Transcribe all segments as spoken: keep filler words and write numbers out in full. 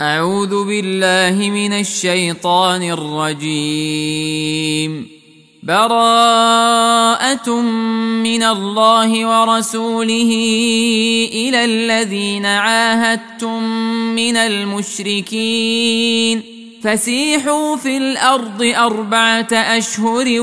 أعوذ بالله من الشيطان الرجيم. براءة من الله ورسوله إلى الذين عاهدتم من المشركين فسيحوا في الأرض أربعة أشهر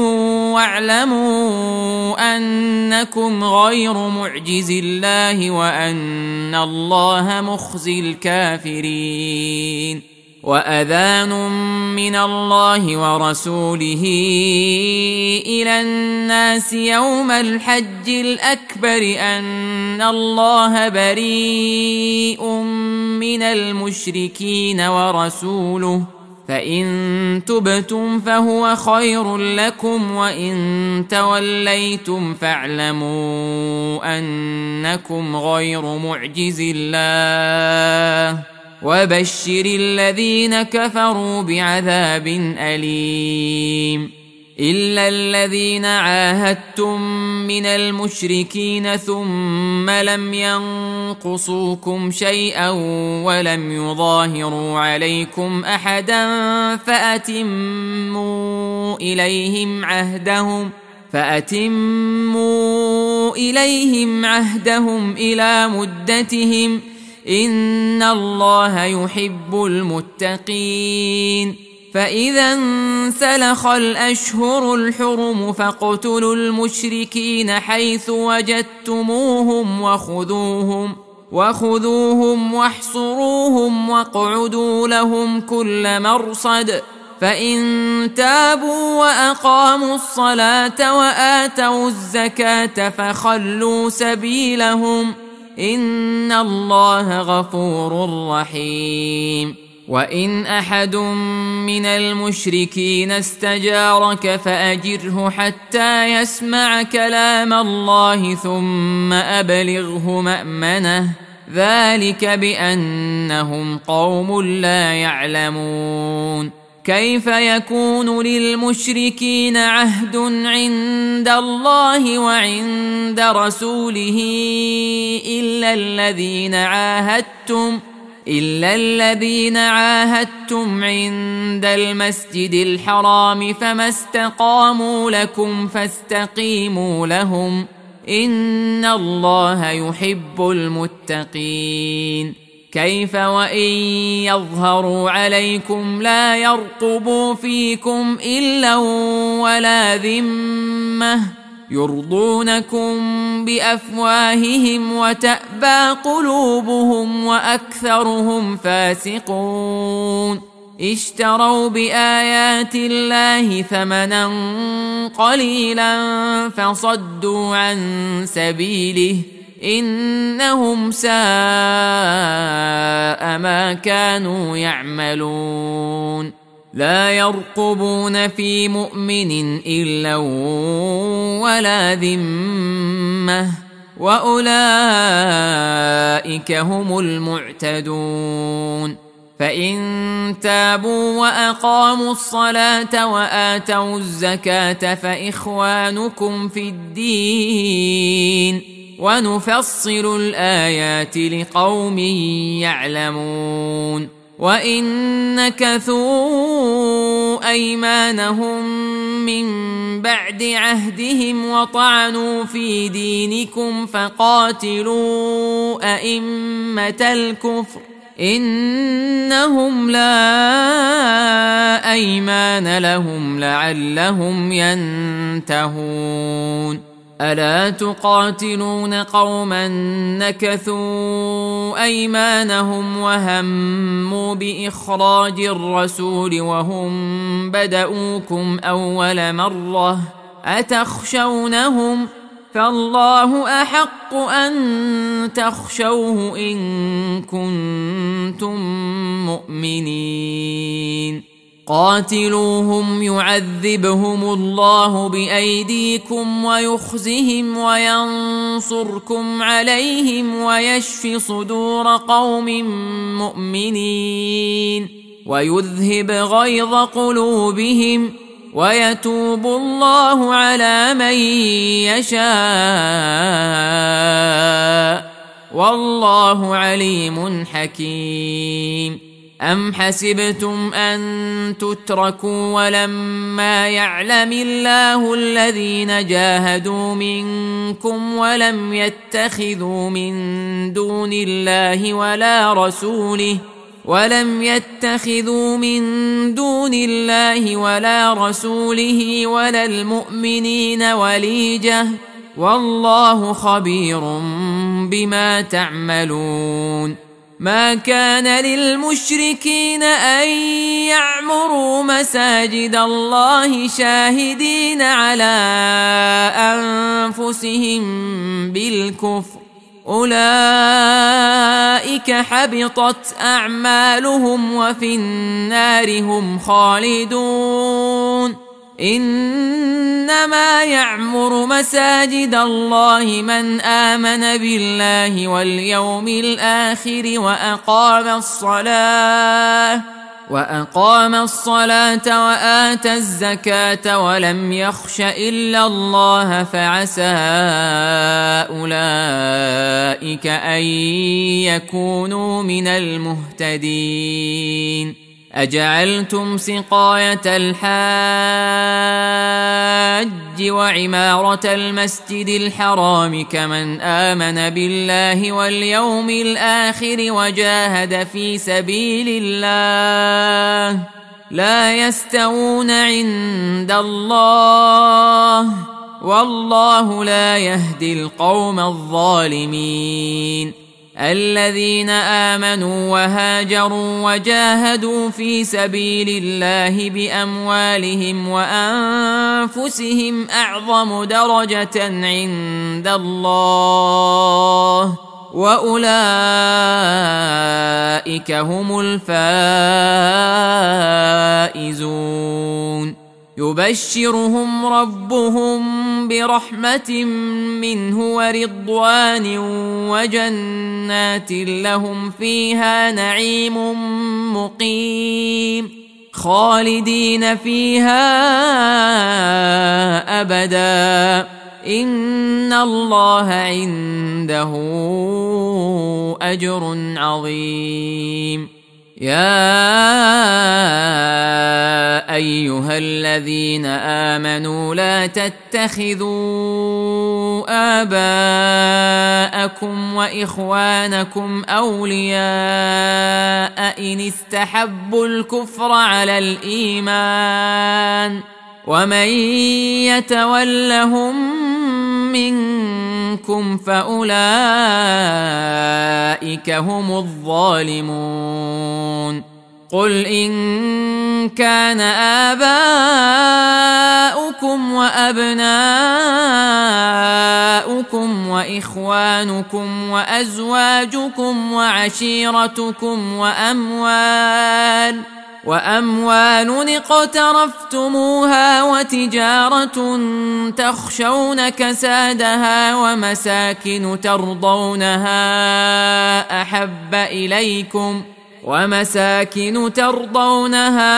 واعلموا أنكم غير معجز الله وأن الله مخزي الكافرين. وأذان من الله ورسوله إلى الناس يوم الحج الأكبر أن الله بريء من المشركين ورسوله فإن تبتم فهو خير لكم وإن توليتم فاعلموا أنكم غير معجز الله وبشر الذين كفروا بعذاب أليم. إلا الذين عاهدتم من المشركين ثم لم ينقصوكم شيئا ولم يظاهروا عليكم أحدا فأتموا إليهم عهدهم فأتموا إليهم عهدهم إلى مدتهم إن الله يحب المتقين. فإذا انسلخ الأشهر الحرم فاقتلوا المشركين حيث وجدتموهم وخذوهم وخذوهم واحصروهم واقعدوا لهم كل مرصد فإن تابوا وأقاموا الصلاة وآتوا الزكاة فخلوا سبيلهم إن الله غفور رحيم. وإن أحد من المشركين استجارك فأجره حتى يسمع كلام الله ثم أبلغه مأمنه ذلك بأنهم قوم لا يعلمون. كيف يكون للمشركين عهد عند الله وعند رسوله إلا الذين عاهدتم إلا الذين عاهدتم عند المسجد الحرام فما استقاموا لكم فاستقيموا لهم إن الله يحب المتقين. كيف وإن يظهروا عليكم لا يرقبوا فيكم إلا ولا ذمة يرضونكم بأفواههم وتأبى قلوبهم وأكثرهم فاسقون. اشتروا بآيات الله ثمنا قليلا فصدوا عن سبيله إنهم ساء ما كانوا يعملون. لا يرقبون في مؤمن إلا ولا ذمة وأولئك هم المعتدون. فإن تابوا وأقاموا الصلاة وآتوا الزكاة فإخوانكم في الدين ونفصل الآيات لقوم يعلمون. وإن نكثوا أيمانهم من بعد عهدهم وطعنوا في دينكم فقاتلوا أئمة الكفر إنهم لا أيمان لهم لعلهم ينتهون. ألا تقاتلون قوما نكثوا أيمانهم وهموا بإخراج الرسول وهم بدؤوكم أول مرة أتخشونهم فالله أحق أن تخشوه إن كنتم مؤمنين. قاتلوهم يعذبهم الله بأيديكم ويخزهم وينصركم عليهم ويشف صدور قوم مؤمنين ويذهب غيظ قلوبهم ويتوب الله على من يشاء والله عليم حكيم. أم حسبتم أن تتركوا ولما يعلم الله الذين جاهدوا منكم ولم يتخذوا من دون الله ولا رسوله ولم يتخذوا من دون الله ولا رسوله ولا المؤمنين وليجة والله خبير بما تعملون. ما كان للمشركين أن يعمروا مساجد الله شاهدين على أنفسهم بالكفر أولئك حبطت أعمالهم وفي النار هم خالدون. إنما يعمر مساجد الله من آمن بالله واليوم الآخر وأقام الصلاة وأقام الصلاة وآتى الزكاة ولم يخش إلا الله فعسى أولئك أن يكونوا من المهتدين. أجعلتم سقاية الحاج وعمارة المسجد الحرام كمن آمن بالله واليوم الآخر وجاهد في سبيل الله لا يستوون عند الله والله لا يهدي القوم الظالمين. الذين آمنوا وهاجروا وجاهدوا في سبيل الله بأموالهم وأنفسهم أعظم درجة عند الله وأولئك هم الفائزون. يبشرهم ربهم برحمة منه ورضوان وجنات لهم فيها نعيم مقيم خالدين فيها أبدا إن الله عنده أجر عظيم. يا أيها الذين آمنوا لا تتخذوا آباءكم وإخوانكم أولياء إن استحبوا الكفر على الإيمان ومن يتولهم منكم فأولئك هم الظالمون. قل إن كان آباؤكم وأبناؤكم وإخوانكم وأزواجكم وعشيرتكم وأموال وأموال اقترفتموها وتجارة تخشون كسادها ومساكن ترضونها أحب إليكم ومساكن ترضونها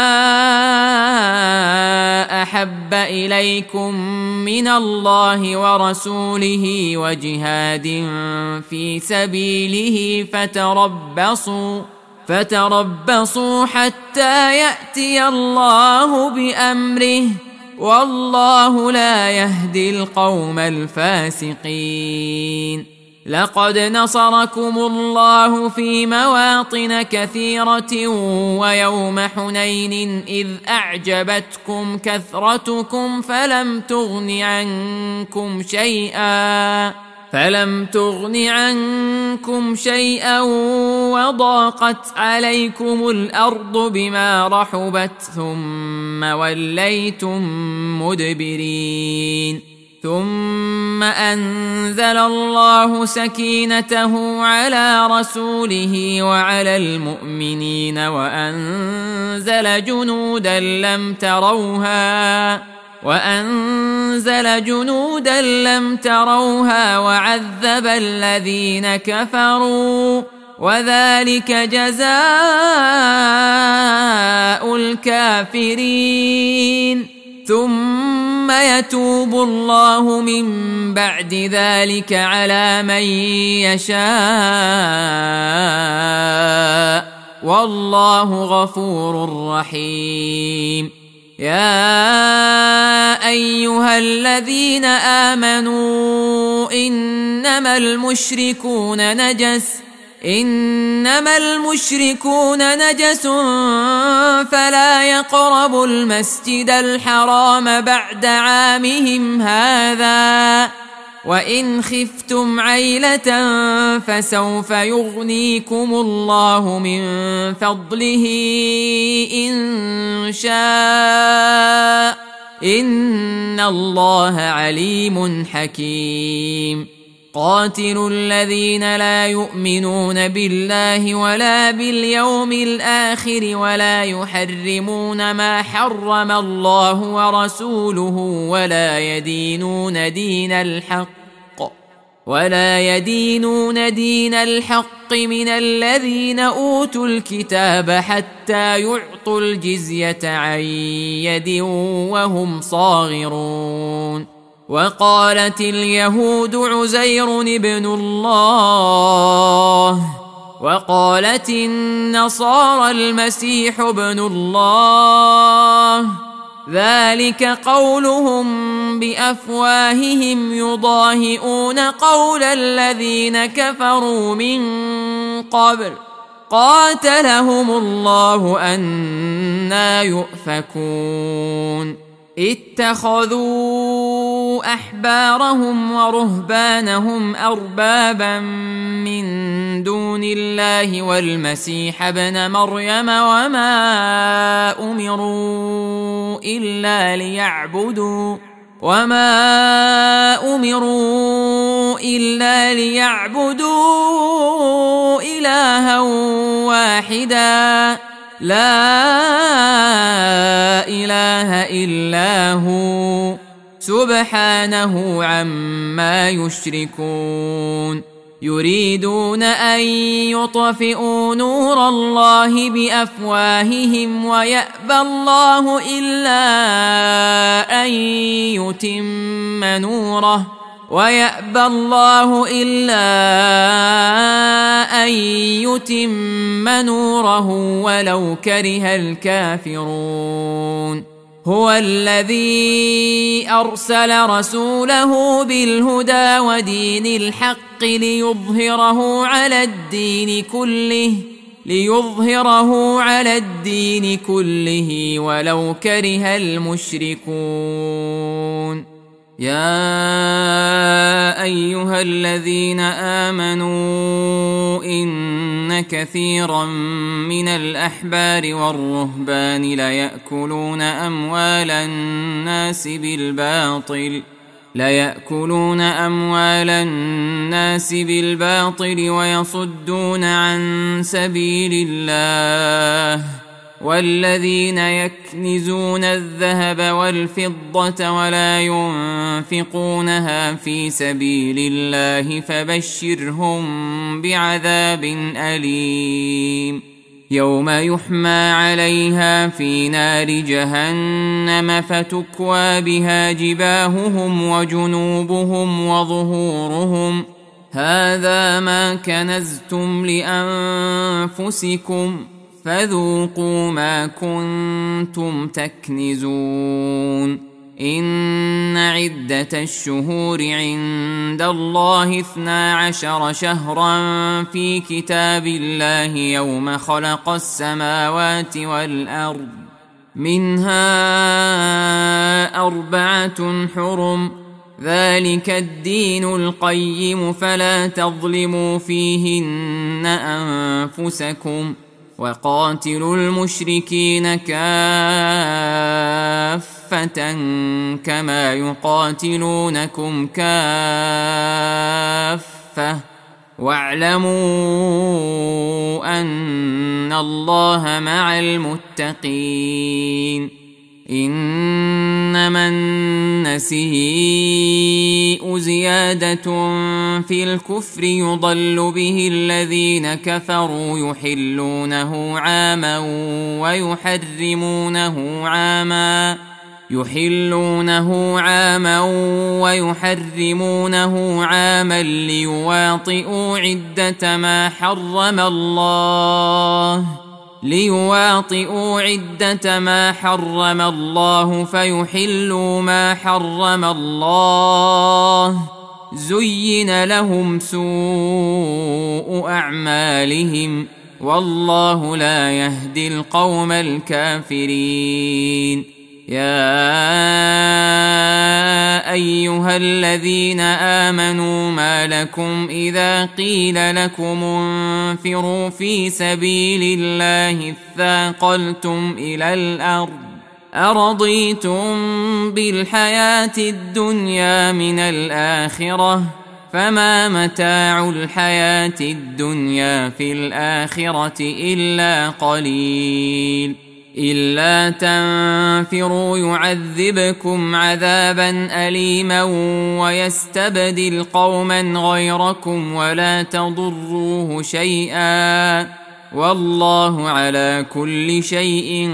أحب إليكم من الله ورسوله وجهاد في سبيله فتربصوا فتربصوا حتى يأتي الله بأمره والله لا يهدي القوم الفاسقين. لقد نصركم الله في مواطن كثيرة ويوم حنين إذ أعجبتكم كثرتكم فلم تغن عنكم شيئا فلم تغن عنكم شيئا وضاقت عليكم الأرض بما رحبت ثم وليتم مدبرين. ثم أنزل الله سكينته على رسوله وعلى المؤمنين وأنزل جنودا لم تروها وأنزل جنودا لم تروها وعذب الذين كفروا وذلك جزاء الكافرين. ثم يتوب الله من بعد ذلك على من يشاء والله غفور رحيم. يا أيها الذين آمنوا إنما المشركون نجس إنما المشركون نجس فلا يقربوا المسجد الحرام بعد عامهم هذا وإن خفتم عيلة فسوف يغنيكم الله من فضله إن شاء إن الله عليم حكيم. قاتلوا الذين لا يؤمنون بالله ولا باليوم الآخر ولا يحرمون ما حرم الله ورسوله ولا يدينون دين الحق ولا يدينون دين الحق من الذين أوتوا الكتاب حتى يعطوا الجزية عن يد وهم صاغرون. وقالت اليهود عزير ابن الله وقالت النصارى المسيح ابن الله ذلك قولهم بأفواههم يضاهئون قول الذين كفروا من قبل قاتلهم الله أنى يؤفكون. اتخذوا أحبارهم ورهبانهم أربابا من دون الله والمسيح ابن مريم وما أمروا إلا ليعبدوا وما أمروا إلا ليعبدوا إلها واحدا لا إله إلا هو سبحانه عما يشركون. يريدون أن يطفئوا نور الله بأفواههم ويأبى الله إلا أن يتم نوره ويأبى الله إلا أن يتم نوره ولو كره الكافرون. هو الذي أرسل رسوله بالهدى ودين الحق ليظهره على الدين كله ليظهره على الدين كله ولو كره المشركون. يا أيها الذين آمنوا إن كثيرا من الأحبار والرهبان ليأكلون أموال الناس بالباطل ليأكلون أموال الناس بالباطل ويصدون عن سبيل الله والذين يكنزون الذهب والفضة ولا ينفقونها في سبيل الله فبشرهم بعذاب أليم. يوم يحمى عليها في نار جهنم فتكوى بها جباههم وجنوبهم وظهورهم هذا ما كنزتم لأنفسكم فذوقوا ما كنتم تكنزون. إن عدة الشهور عند الله اثنا عشر شهرا في كتاب الله يوم خلق السماوات والأرض منها أربعة حرم ذلك الدين القيم فلا تظلموا فيهن أنفسكم وقاتلوا المشركين كافة كما يقاتلونكم كافة واعلموا أن الله مع المتقين. إنما النسيء زيادة في الكفر يضل به الذين كفروا يحلونه عاما ويحرمونه عاما يحلونه عاما ويحرمونه عاما ليواطئوا عدة ما حرم الله ليواطئوا عدة ما حرم الله فيحلوا ما حرم الله زين لهم سوء أعمالهم والله لا يهدي القوم الكافرين. يا أيها الذين آمنوا ما لكم إذا قيل لكم انفروا في سبيل الله اثاقلتم إلى الأرض أرضيتم بالحياة الدنيا من الآخرة فما متاع الحياة الدنيا في الآخرة إلا قليل. إلا تنفروا يعذبكم عذابا أليما ويستبدل قوما غيركم ولا تضروه شيئا والله على كل شيء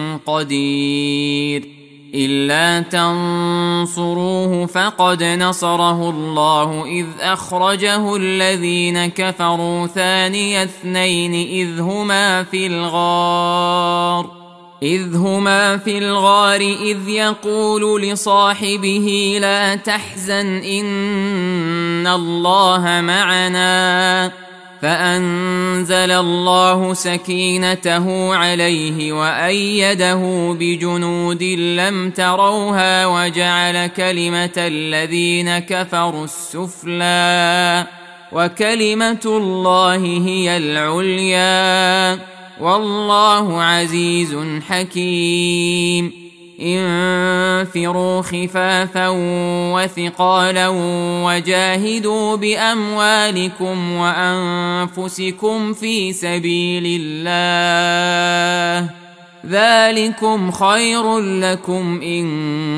قدير. إلا تنصروه فقد نصره الله إذ أخرجه الذين كفروا ثاني اثنين إذ هما في الغار إذ هما في الغار إذ يقول لصاحبه لا تحزن إن الله معنا فأنزل الله سكينته عليه وأيده بجنود لم تروها وجعل كلمة الذين كفروا السفلى وكلمة الله هي العليا والله عزيز حكيم. انفروا خفافا وثقالا وجاهدوا بأموالكم وأنفسكم في سبيل الله ذلكم خير لكم إن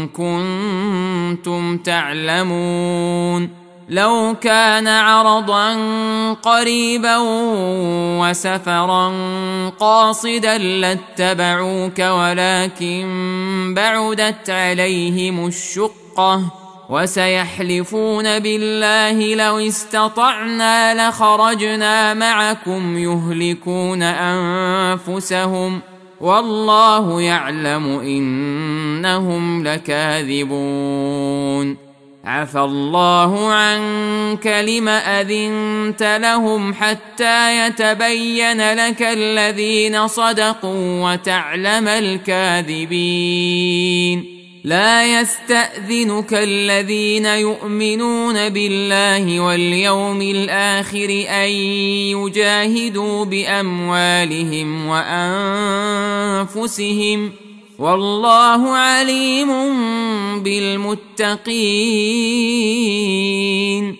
كنتم تعلمون. لو كان عرضا قريبا وسفرا قاصدا لاتبعوك ولكن بعدت عليهم الشقة وسيحلفون بالله لو استطعنا لخرجنا معكم يهلكون أنفسهم والله يعلم إنهم لكاذبون. عفى الله عنك لم أذنت لهم حتى يتبين لك الذين صدقوا وتعلم الكاذبين. لا يستأذنك الذين يؤمنون بالله واليوم الآخر أن يجاهدوا بأموالهم وأنفسهم والله عليم بالمتقين.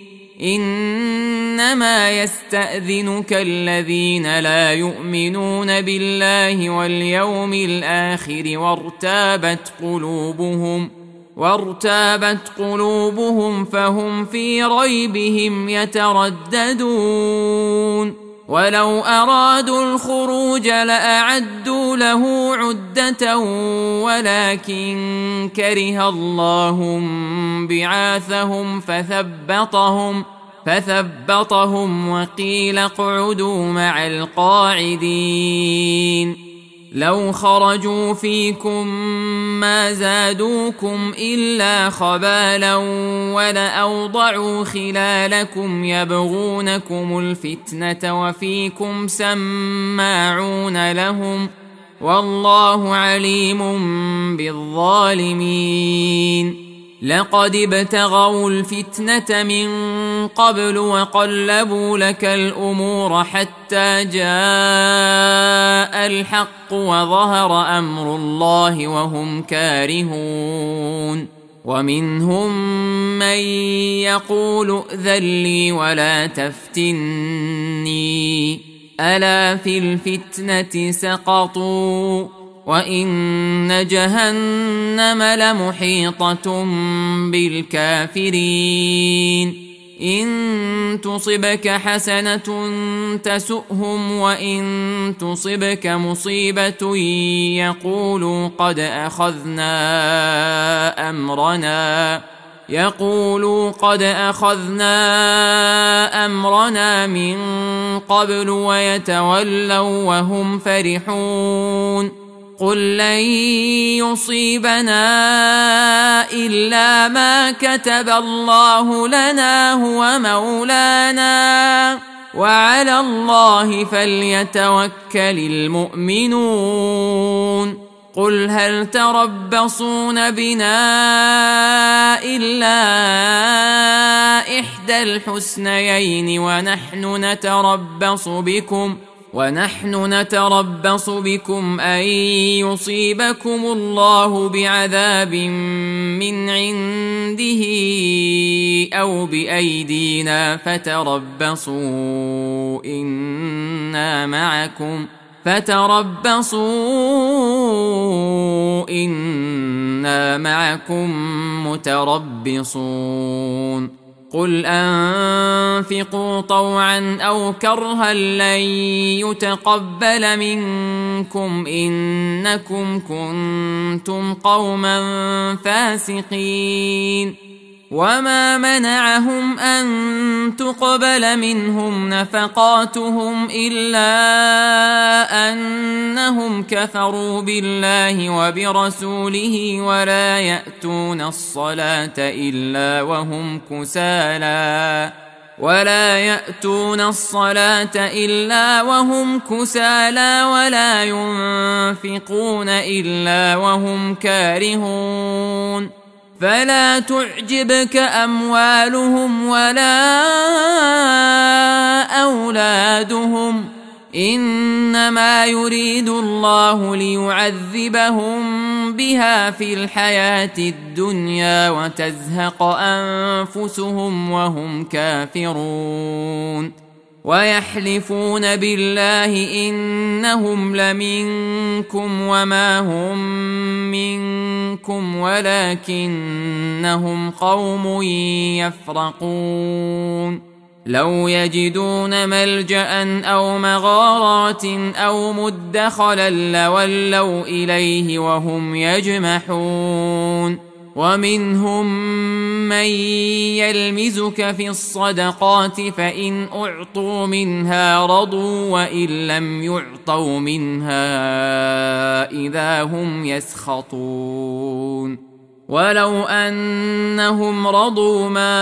إنما يستأذنك الذين لا يؤمنون بالله واليوم الآخر وارتابت قلوبهم وارتابت قلوبهم فهم في ريبهم يترددون. ولو أرادوا الخروج لأعدوا له عدة ولكن كره الله بعاثهم فثبطهم فثبطهم وقيل اقعدوا مع القاعدين. لو خرجوا فيكم ما زادوكم إلا خبالا ولأوضعوا خلالكم يبغونكم الفتنة وفيكم سماعون لهم والله عليم بالظالمين. لقد ابتغوا الفتنة من قبل وقلبوا لك الأمور حتى جاء الحق وظهر أمر الله وهم كارهون. ومنهم من يقول ائذن لي ولا تفتني ألا في الفتنة سقطوا وإن جهنم لمحيطة بالكافرين. إن تصبك حسنة تسؤهم وإن تصبك مصيبة يقولوا قد أخذنا أمرنا يقولوا قد أخذنا أمرنا من قبل ويتولوا وهم فرحون قل لن يصيبنا إلا ما كتب الله لنا هو مولانا وعلى الله فليتوكل المؤمنون قل هل تربصون بنا إلا إحدى الحسنيين ونحن نتربص بكم ونحن نتربص بكم أن يصيبكم الله بعذاب من عنده أو بأيدينا فتربصوا إنا معكم فتربصوا إنا معكم متربصون قل أنفقوا طوعا أو كرها لن يتقبل منكم إنكم كنتم قوما فاسقين وما منعهم أن تقبل منهم نفقاتهم إلا أنهم كفروا بالله وبرسوله ولا يأتون الصلاة إلا وهم كسالى ولا يأتون الصلاة إلا وهم كسالى ولا ينفقون إلا وهم كارهون فلا تعجبك أموالهم ولا أولادهم إنما يريد الله ليعذبهم بها في الحياة الدنيا وتزهق أنفسهم وهم كافرون ويحلفون بالله إنهم لمنكم وما هم منكم ولكنهم قوم يفرقون لو يجدون ملجأ أو مغارات أو مدخلا لولوا إليه وهم يجمحون ومنهم من يلمزك في الصدقات فإن أعطوا منها رضوا وإن لم يعطوا منها إذا هم يسخطون ولو أنهم رضوا ما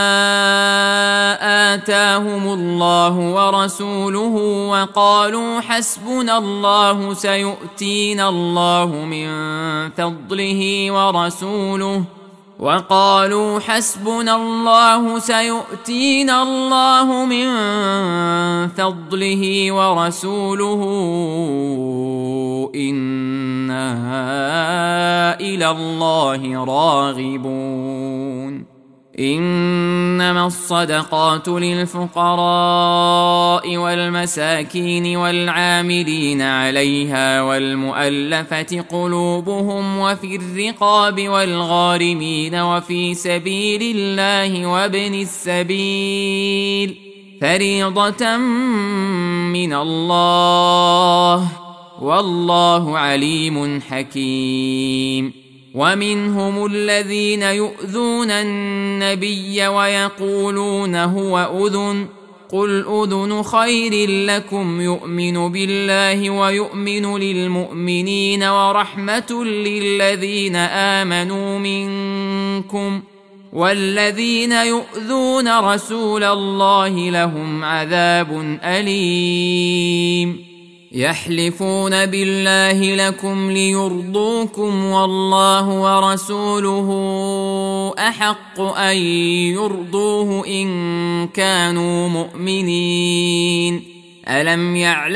آتاهم الله ورسوله وقالوا حسبنا الله سيؤتينا الله من فضله ورسوله وقالوا حسبنا الله سيؤتينا الله من فضله ورسوله إنا إلى الله راغبون إنما الصدقات للفقراء والمساكين والعاملين عليها والمؤلفة قلوبهم وفي الرقاب والغارمين وفي سبيل الله وابن السبيل فريضة من الله والله عليم حكيم ومنهم الذين يؤذون النبي ويقولون هو أذن قل أذن خير لكم يؤمن بالله ويؤمن للمؤمنين ورحمة للذين آمنوا منكم والذين يؤذون رسول الله لهم عذاب أليم يحلفون بالله لكم ليرضوكم والله ورسوله أحق أن يرضوه إن كانوا مؤمنين ألم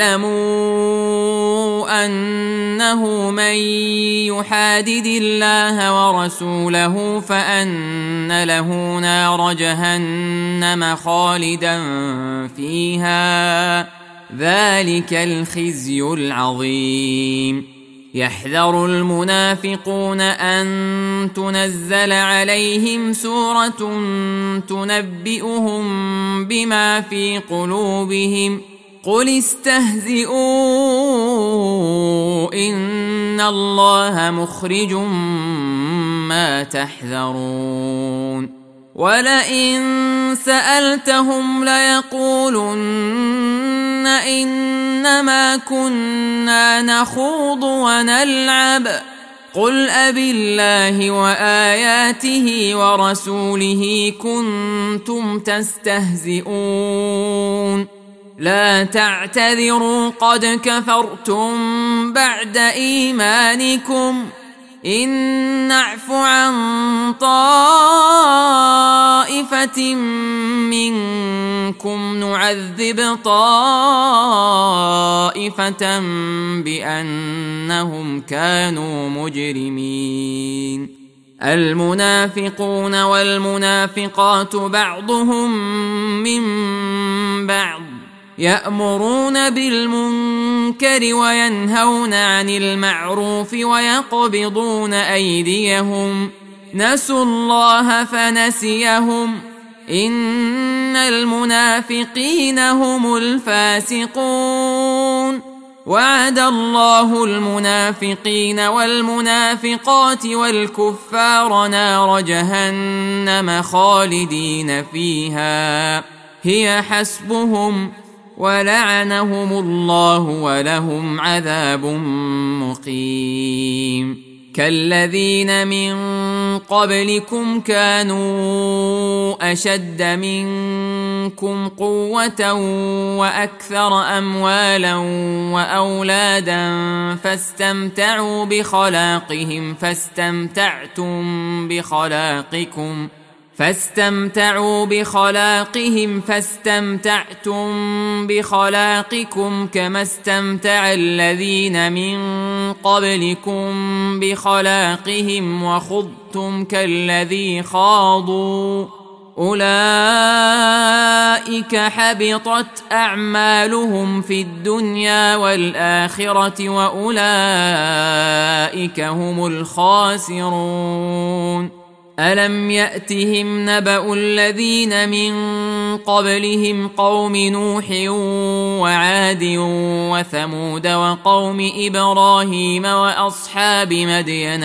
يعلموا أنه من يحادد الله ورسوله فأن له نار جهنم خالدا فيها ذلك الخزي العظيم يحذر المنافقون أن تنزل عليهم سورة تنبئهم بما في قلوبهم قل استهزئوا إن الله مخرج ما تحذرون ولئن سألتهم ليقولن إنما كنا نخوض ونلعب قل أبالله وآياته ورسوله كنتم تستهزئون لا تعتذروا قد كفرتم بعد إيمانكم إن نعف عن طائفة منكم نعذب طائفة بأنهم كانوا مجرمين المنافقون والمنافقات بعضهم من بعض يأمرون بالمنكر وينهون عن المعروف ويقبضون أيديهم نسوا الله فنسيهم إن المنافقين هم الفاسقون وعد الله المنافقين والمنافقات والكفار نار جهنم خالدين فيها هي حسبهم ولعنهم الله ولهم عذاب مقيم كالذين من قبلكم كانوا أشد منكم قوة وأكثر أموالا وأولادا فاستمتعوا بخلاقهم فاستمتعتم بخلاقكم فاستمتعوا بخلاقهم فاستمتعتم بخلاقكم كما استمتع الذين من قبلكم بخلاقهم وخضتم كالذي خاضوا أولئك حبطت أعمالهم في الدنيا والآخرة وأولئك هم الخاسرون ألم يأتهم نبأ الذين من قبلهم قوم نوح وعاد وثمود وقوم إبراهيم وأصحاب مدين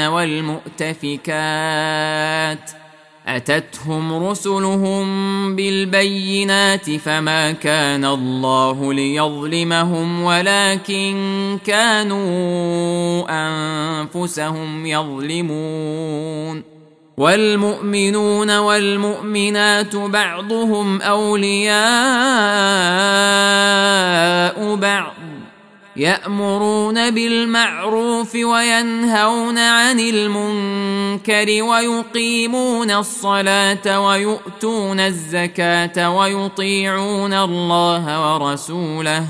والمؤتفكات أتتهم رسلهم بالبينات فما كان الله ليظلمهم ولكن كانوا أنفسهم يظلمون والمؤمنون والمؤمنات بعضهم أولياء بعض يأمرون بالمعروف وينهون عن المنكر ويقيمون الصلاة ويؤتون الزكاة ويطيعون الله ورسوله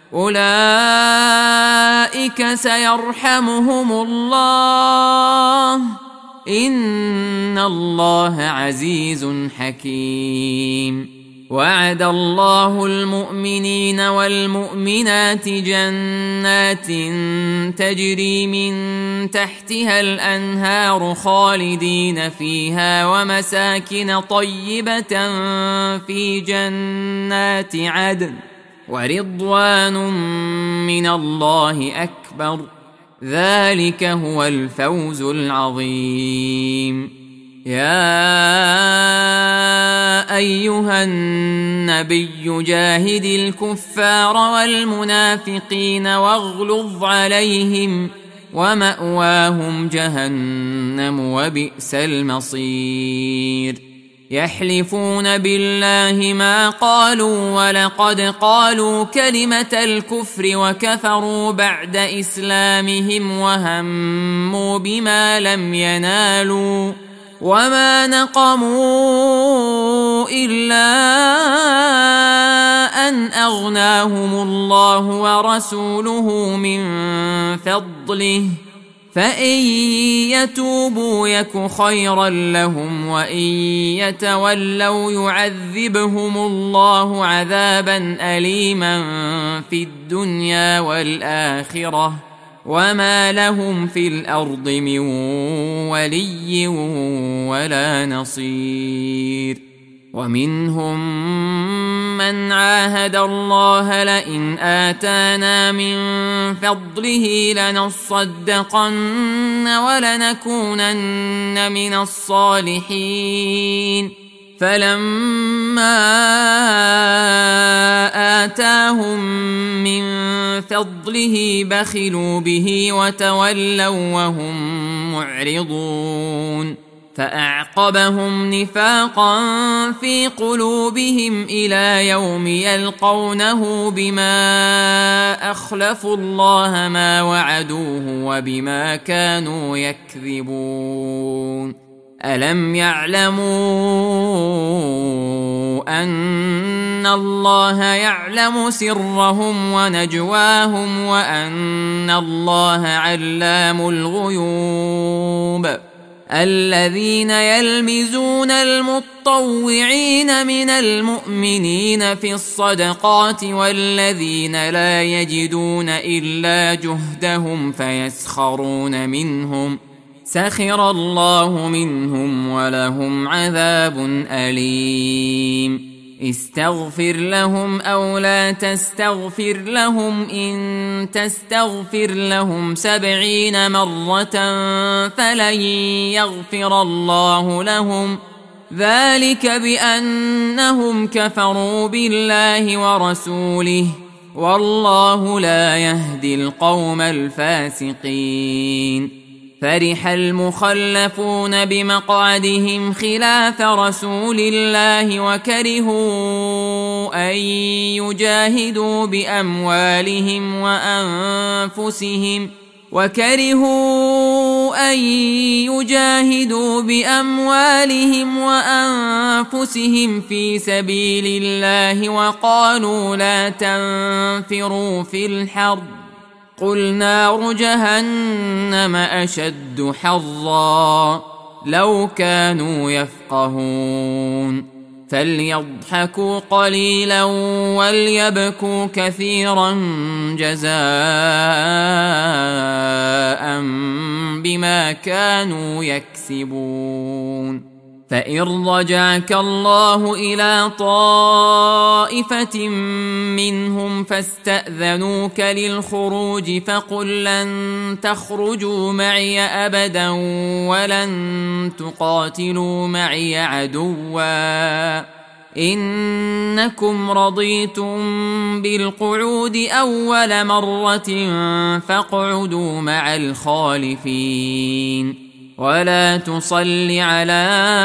أولئك سيرحمهم الله إن الله عزيز حكيم وعد الله المؤمنين والمؤمنات جنات تجري من تحتها الأنهار خالدين فيها ومساكن طيبة في جنات عدن ورضوان من الله أكبر ذلك هو الفوز العظيم يا أيها النبي جاهد الكفار والمنافقين واغلظ عليهم ومأواهم جهنم وبئس المصير يحلفون بالله ما قالوا ولقد قالوا كلمة الكفر وكفروا بعد إسلامهم وهموا بما لم ينالوا وما نقموا إلا أن أغناهم الله ورسوله من فضله فإن يتوبوا يك خيرا لهم وإن يتولوا يعذبهم الله عذابا أليما في الدنيا والآخرة وما لهم في الأرض من ولي ولا نصير ومنهم من عاهد الله لئن آتانا من فضله لنصدقن ولنكونن من الصالحين فلما آتاهم من فضله بخلوا به وتولوا وهم معرضون فأعقبهم نفاقا في قلوبهم إلى يوم يلقونه بما أخلفوا الله ما وعدوه وبما كانوا يكذبون ألم يعلموا أن الله يعلم سرهم ونجواهم وأن الله علام الغيوب الذين يلمزون المطوعين من المؤمنين في الصدقات والذين لا يجدون إلا جهدهم فيسخرون منهم سخر الله منهم ولهم عذاب أليم استغفر لهم أو لا تستغفر لهم إن تستغفر لهم سبعين مرة فلن يغفر الله لهم ذلك بأنهم كفروا بالله ورسوله والله لا يهدي القوم الفاسقين فرح المخلفون بمقعدهم خلاف رسول الله وكرهوا أن يجاهدوا بأموالهم وأنفسهم وكرهوا أن يجاهدوا بأموالهم وأنفسهم في سبيل الله وقالوا لا تنفروا في الحرب قل نار جهنم أشد حرا لو كانوا يفقهون فليضحكوا قليلا وليبكوا كثيرا جزاء بما كانوا يكسبون فإن رجعك الله إلى طائفة منهم فاستأذنوك للخروج فقل لن تخرجوا معي أبدا ولن تقاتلوا معي عدوا إنكم رضيتم بالقعود أول مرة فاقعدوا مع الخالفين ولا تصل على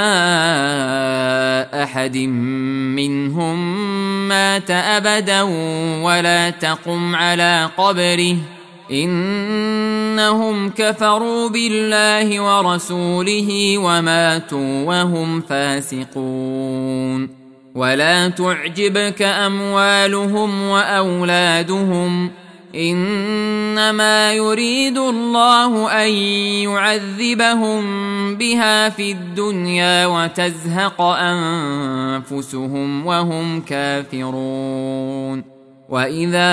أحد منهم مات أبدا ولا تقم على قبره إنهم كفروا بالله ورسوله وماتوا وهم فاسقون ولا تعجبك أموالهم وأولادهم إنما يريد الله أن يعذبهم بها في الدنيا وتزهق أنفسهم وهم كافرون وإذا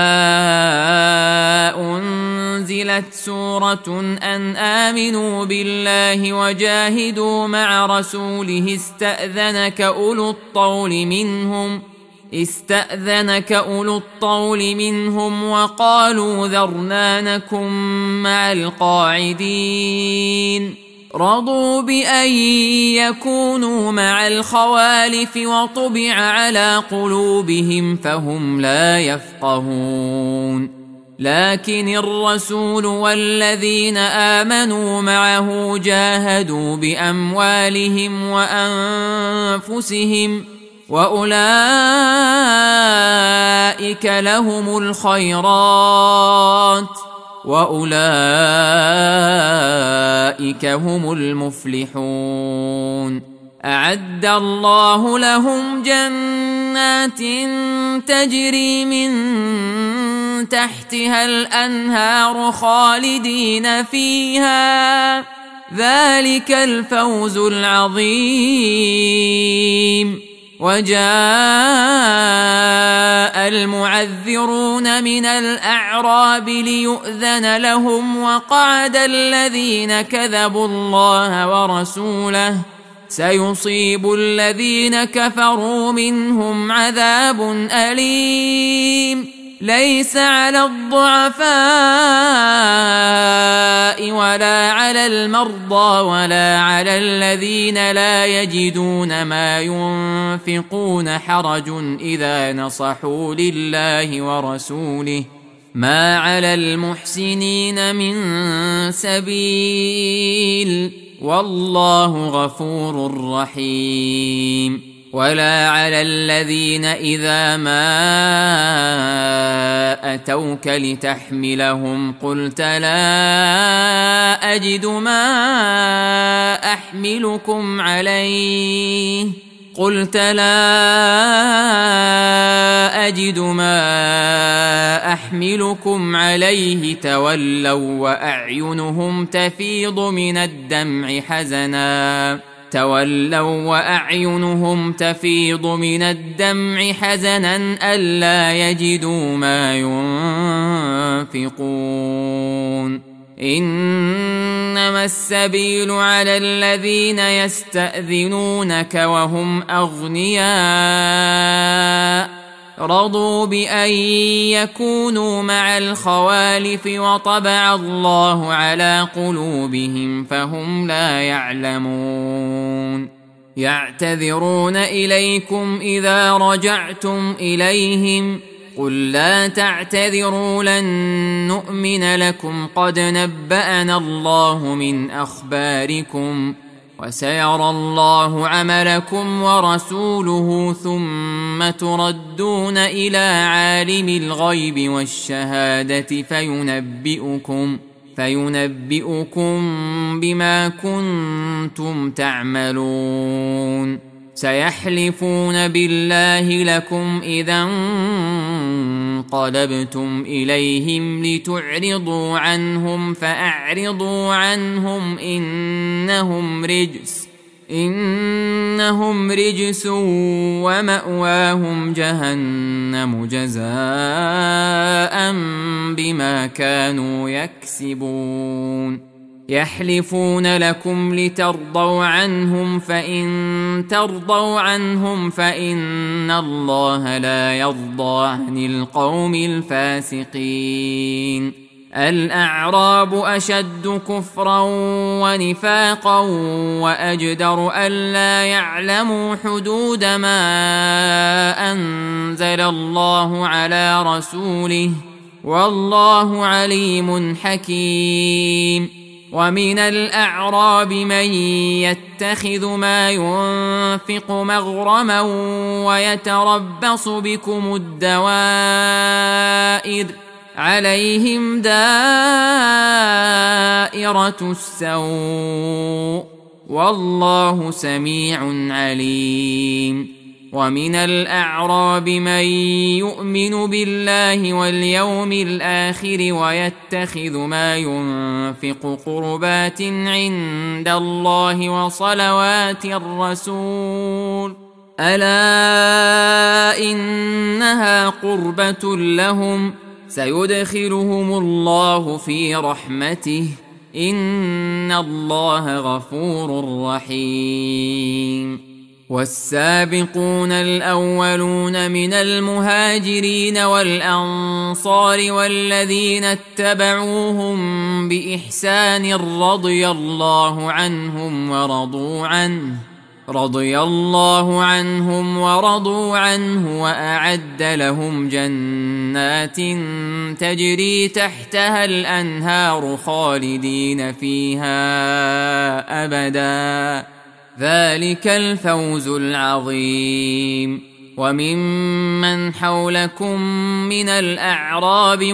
أنزلت سورة أن آمنوا بالله وجاهدوا مع رسوله استأذنك أولو الطول منهم استأذنك أولو الطول منهم وقالوا ذرنا نكن مع القاعدين رضوا بأن يكونوا مع الخوالف وطبع على قلوبهم فهم لا يفقهون لكن الرسول والذين آمنوا معه جاهدوا بأموالهم وأنفسهم وأولئك لهم الخيرات وأولئك هم المفلحون أعد الله لهم جنات تجري من تحتها الأنهار خالدين فيها ذلك الفوز العظيم وجاء المعذرون من الأعراب ليؤذن لهم وقعد الذين كذبوا الله ورسوله سيصيب الذين كفروا منهم عذاب أليم ليس على الضعفاء ولا على على المرضى ولا على الذين لا يجدون ما ينفقون حرج إذا نصحوا لله ورسوله ما على المحسنين من سبيل والله غفور رحيم. ولا على الذين إذا ما أتوك لتحملهم قلت لا أجد ما أحملكم عليه قلت لا أجد ما أحملكم عليه تولوا وأعينهم تفيض من الدمع حزنا تولوا وأعينهم تفيض من الدمع حزنا ألا يجدوا ما ينفقون. إنما السبيل على الذين يستأذنونك وهم أغنياء رضوا بأن يكونوا مع الخوالف وطبع الله على قلوبهم فهم لا يعلمون. يعتذرون إليكم إذا رجعتم إليهم قل لا تعتذروا لن نؤمن لكم قد نبأنا الله من أخباركم وسيرى الله عملكم ورسوله ثم تردون إلى عالم الغيب والشهادة فينبئكم فينبئكم بما كنتم تعملون. سيحلفون بالله لكم إذا انقلبتم إليهم لتعرضوا عنهم فأعرضوا عنهم إنهم رجس إنهم رجس ومأواهم جهنم جزاء بما كانوا يكسبون. يحلفون لكم لترضوا عنهم فإن ترضوا عنهم فإن الله لا يرضى عن القوم الفاسقين. الأعراب أشد كفرا ونفاقا وأجدر ألا يعلموا حدود ما أنزل الله على رسوله والله عليم حكيم. ومن الأعراب من يتخذ ما ينفق مغرما ويتربص بكم الدوائر عليهم دائرة السوء والله سميع عليم. ومن الأعراب من يؤمن بالله واليوم الآخر ويتخذ ما ينفق قربات عند الله وصلوات الرسول ألا إنها قربة لهم سيدخلهم الله في رحمته إن الله غفور رحيم. والسابقون الأولون من المهاجرين والأنصار والذين اتبعوهم بإحسان رضي الله عنهم ورضوا عنه رضي الله عنهم ورضوا عنه وأعد لهم جنات تجري تحتها الأنهار خالدين فيها أبدا ذلك الفوز العظيم. وممن حولكم من الأعراب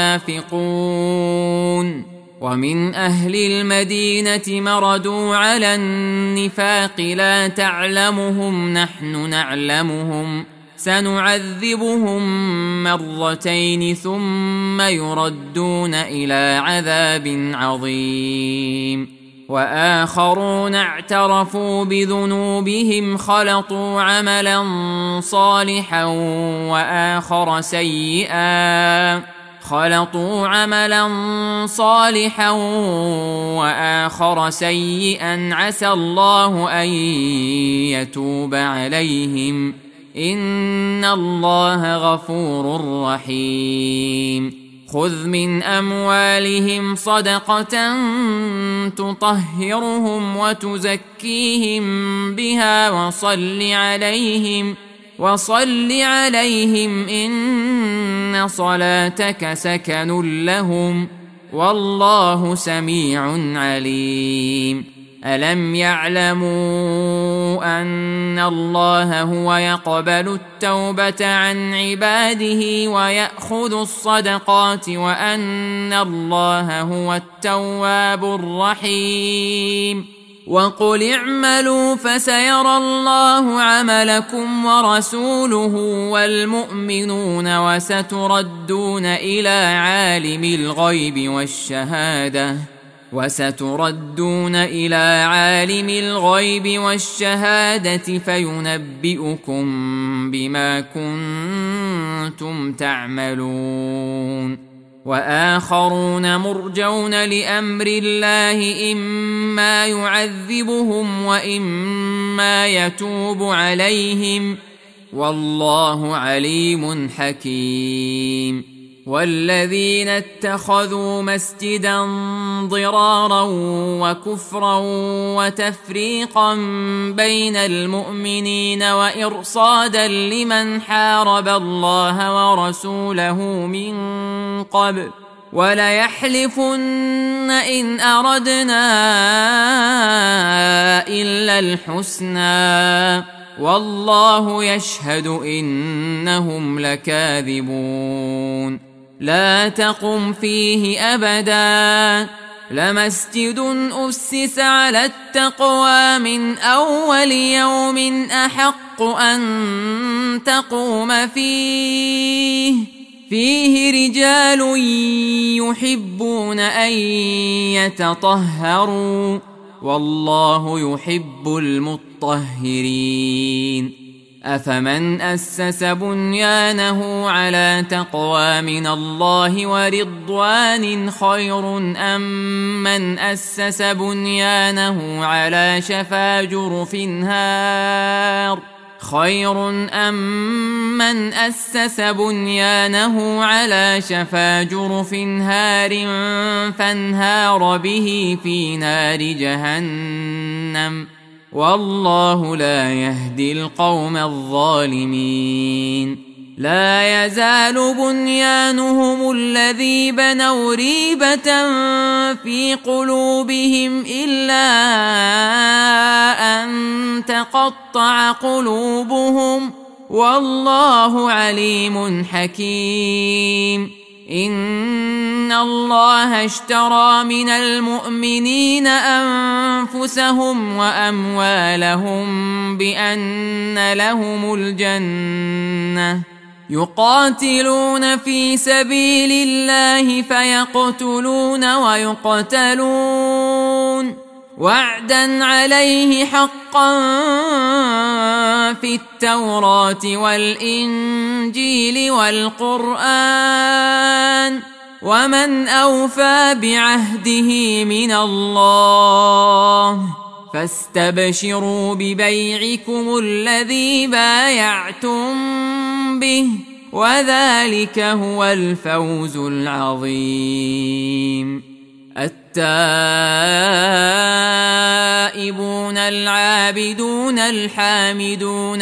منافقون ومن أهل المدينة مردوا على النفاق لا تعلمهم نحن نعلمهم سنعذبهم مرتين ثم يردون إلى عذاب عظيم. وآخرون اعترفوا بذنوبهم خلطوا عملا صالحا وآخر سيئا خلطوا عملا صالحا وآخر سيئا عسى الله أن يتوب عليهم إن الله غفور رحيم. خذ من أموالهم صدقة تطهرهم وتزكيهم بها وصل عليهم وصل عليهم إن صلاتك سكن لهم والله سميع عليم. ألم يعلموا أن الله هو يقبل التوبة عن عباده ويأخذ الصدقات وأن الله هو التواب الرحيم. وقل اعملوا فسيرى الله عملكم ورسوله والمؤمنون وستردون إلى عالم الغيب والشهادة وستردون إلى عالم الغيب والشهادة فينبئكم بما كنتم تعملون. وآخرون مرجون لأمر الله إما يعذبهم وإما يتوب عليهم والله عليم حكيم. والذين اتخذوا مسجدا ضرارا وكفرا وتفريقا بين المؤمنين وإرصادا لمن حارب الله ورسوله من قبل وليحلفن إن أردنا إلا الحسنى والله يشهد إنهم لكاذبون. لا تقم فيه أبدا لمسجد أسس على التقوى من أول يوم أحق أن تقوم فيه فيه رجال يحبون أن يتطهروا والله يحب المطهرين. أفمن أسس بنيانه على تقوى من الله ورضوان خير أم من أسس بنيانه على شفا جرف هار خير أم من أسس بنيانه على شفا جرف هار فانهار به في نار جهنم والله لا يهدي القوم الظالمين. لا يزال بنيانهم الذي بنوا ريبة في قلوبهم إلا أن تقطع قلوبهم والله عليم حكيم. إن الله اشترى من المؤمنين أنفسهم وأموالهم بأن لهم الجنة يقاتلون في سبيل الله فيقتلون ويقتلون وعدا عليه حقا في التوراة والإنجيل والقرآن ومن أوفى بعهده من الله فاستبشروا ببيعكم الذي بايعتم به وذلك هو الفوز العظيم. التائبون العابدون الحامدون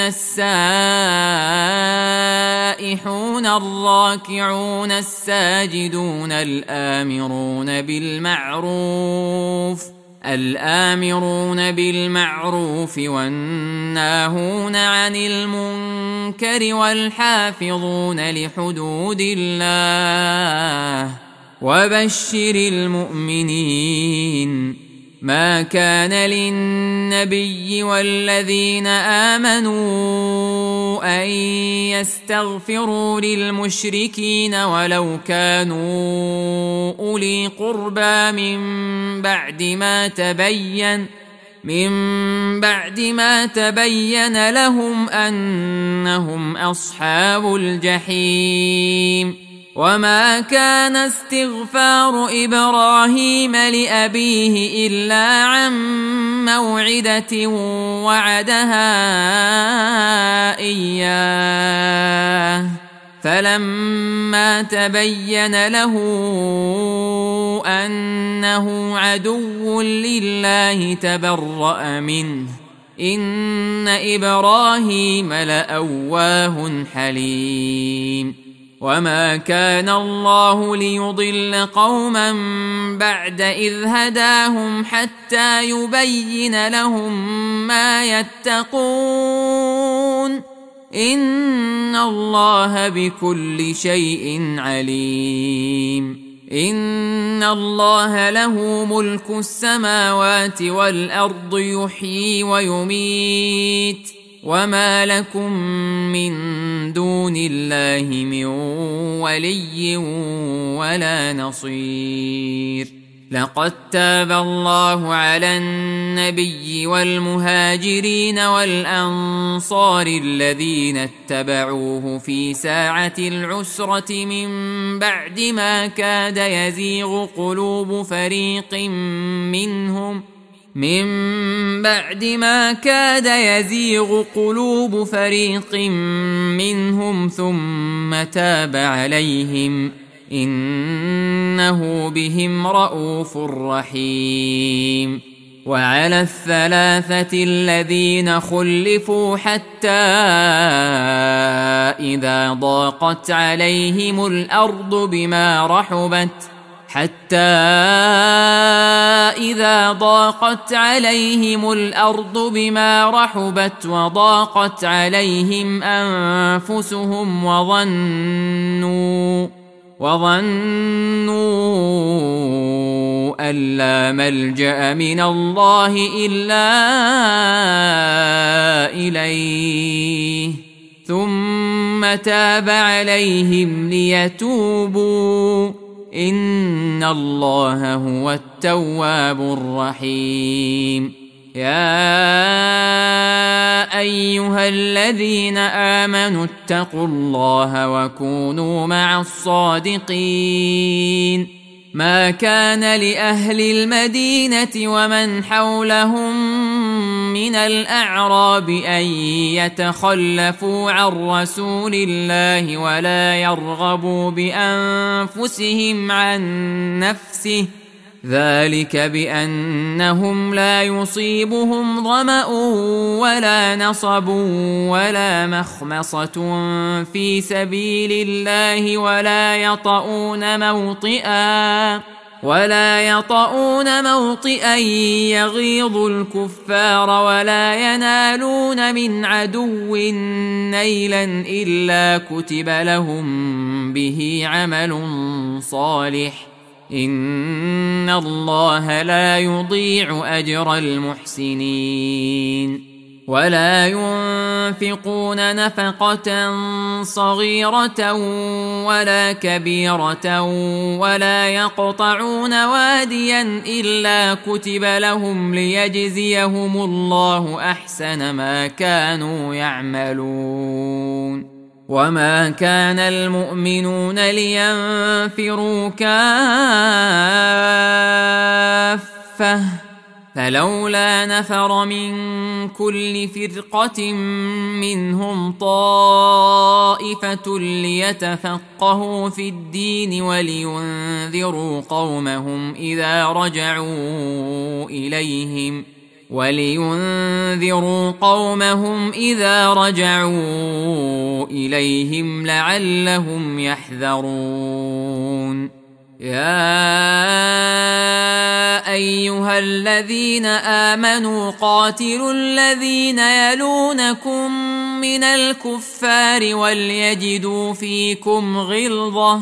السائحون الراكعون الساجدون الآمرون بالمعروف الآمرون بالمعروف والناهون عن المنكر والحافظون لحدود الله وبشر المؤمنين. ما كان للنبي والذين آمنوا أن يستغفروا للمشركين ولو كانوا أولي قربى من بعد ما تبين من بعد ما تبين لهم أنهم أصحاب الجحيم. وما كان استغفار إبراهيم لأبيه إلا عن موعدة وعدها إياه فلما تبين له أنه عدو لله تبرأ منه إن إبراهيم لأواه حليم وما كان الله ليضل قوما بعد إذ هداهم حتى يبين لهم ما يتقون إن الله بكل شيء عليم إن الله له ملك السماوات والأرض يحيي ويميت وما لكم من دون الله من ولي ولا نصير لقد تاب الله على النبي والمهاجرين والأنصار الذين اتبعوه في ساعة العسرة من بعد ما كاد يزيغ قلوب فريق منهم من بعد ما كاد يزيغ قلوب فريق منهم ثم تاب عليهم إنه بهم رءوف رحيم وعلى الثلاثة الذين خلفوا حتى إذا ضاقت عليهم الأرض بما رحبت حتى إذا ضاقت عليهم الأرض بما رحبت وضاقت عليهم أنفسهم وظنوا وظنوا أن لا ملجأ من الله إلا إليه ثم تاب عليهم ليتوبوا إن الله هو التواب الرحيم يا أيها الذين آمنوا اتقوا الله وكونوا مع الصادقين ما كان لأهل المدينة ومن حولهم من الأعراب أن يتخلفوا عن رسول الله ولا يرغبوا بأنفسهم عن نفسه ذلك بأنهم لا يصيبهم ظمأ ولا نصب ولا مخمصة في سبيل الله ولا يطؤون موطئا ولا يطؤون موطئا يغيظ الكفار ولا ينالون من عدو نيلا إلا كتب لهم به عمل صالح إن الله لا يضيع أجر المحسنين ولا ينفقون نفقة صغيرة ولا كبيرة ولا يقطعون واديا إلا كتب لهم ليجزيهم الله أحسن ما كانوا يعملون وما كان المؤمنون لينفروا كافة فلولا نفر من كل فرقة منهم طائفة ليتفقهوا في الدين ولينذروا قومهم إذا رجعوا إليهم ولينذروا قومهم إذا رجعوا إليهم لعلهم يحذرون يا أيها الذين آمنوا قاتلوا الذين يلونكم من الكفار وليجدوا فيكم غلظة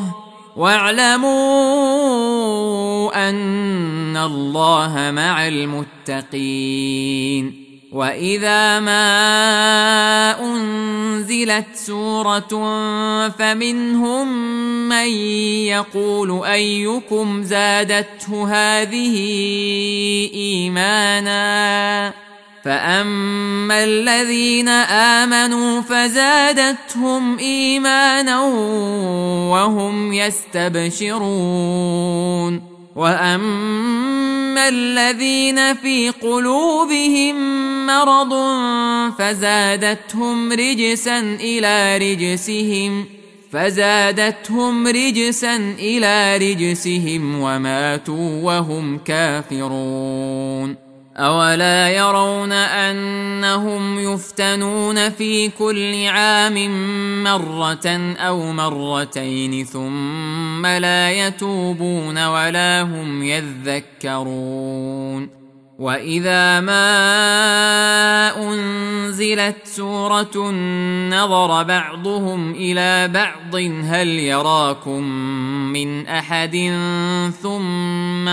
واعلموا أن الله مع المتقين وإذا ما أنزلت سورة فمنهم من يقول أيكم زادته هذه إيمانا فأما الذين آمنوا فزادتهم إيمانا وهم يستبشرون وأما الذين في قلوبهم مرض فزادتهم رجسا إلى رجسهم فزادتهم رجسا إلى رجسهم وماتوا وهم كافرون أولا يرون أنهم يفتنون في كل عام مرة أو مرتين ثم لا يتوبون ولا هم يذكرون وإذا ما أنزلت سورة نظر بعضهم إلى بعض هل يراكم من أحد ثم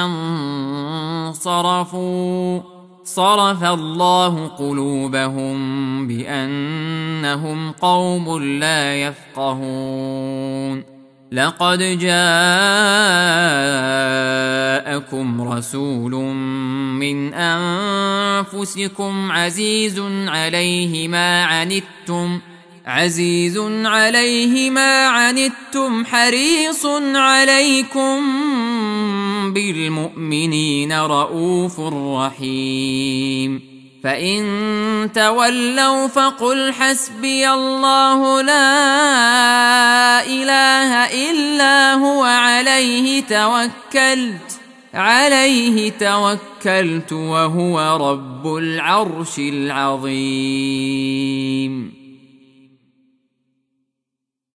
انصرفوا صرف الله قلوبهم بأنهم قوم لا يفقهون لقد جاءكم رسول من أنفسكم عزيز عليه ما عنتم عزيز عليه ما عنتم حريص عليكم بالمؤمنين رؤوف رحيم فإن تولوا فقل حسبي الله لا إله إلا هو عليه توكلت عليه توكلت وهو رب العرش العظيم.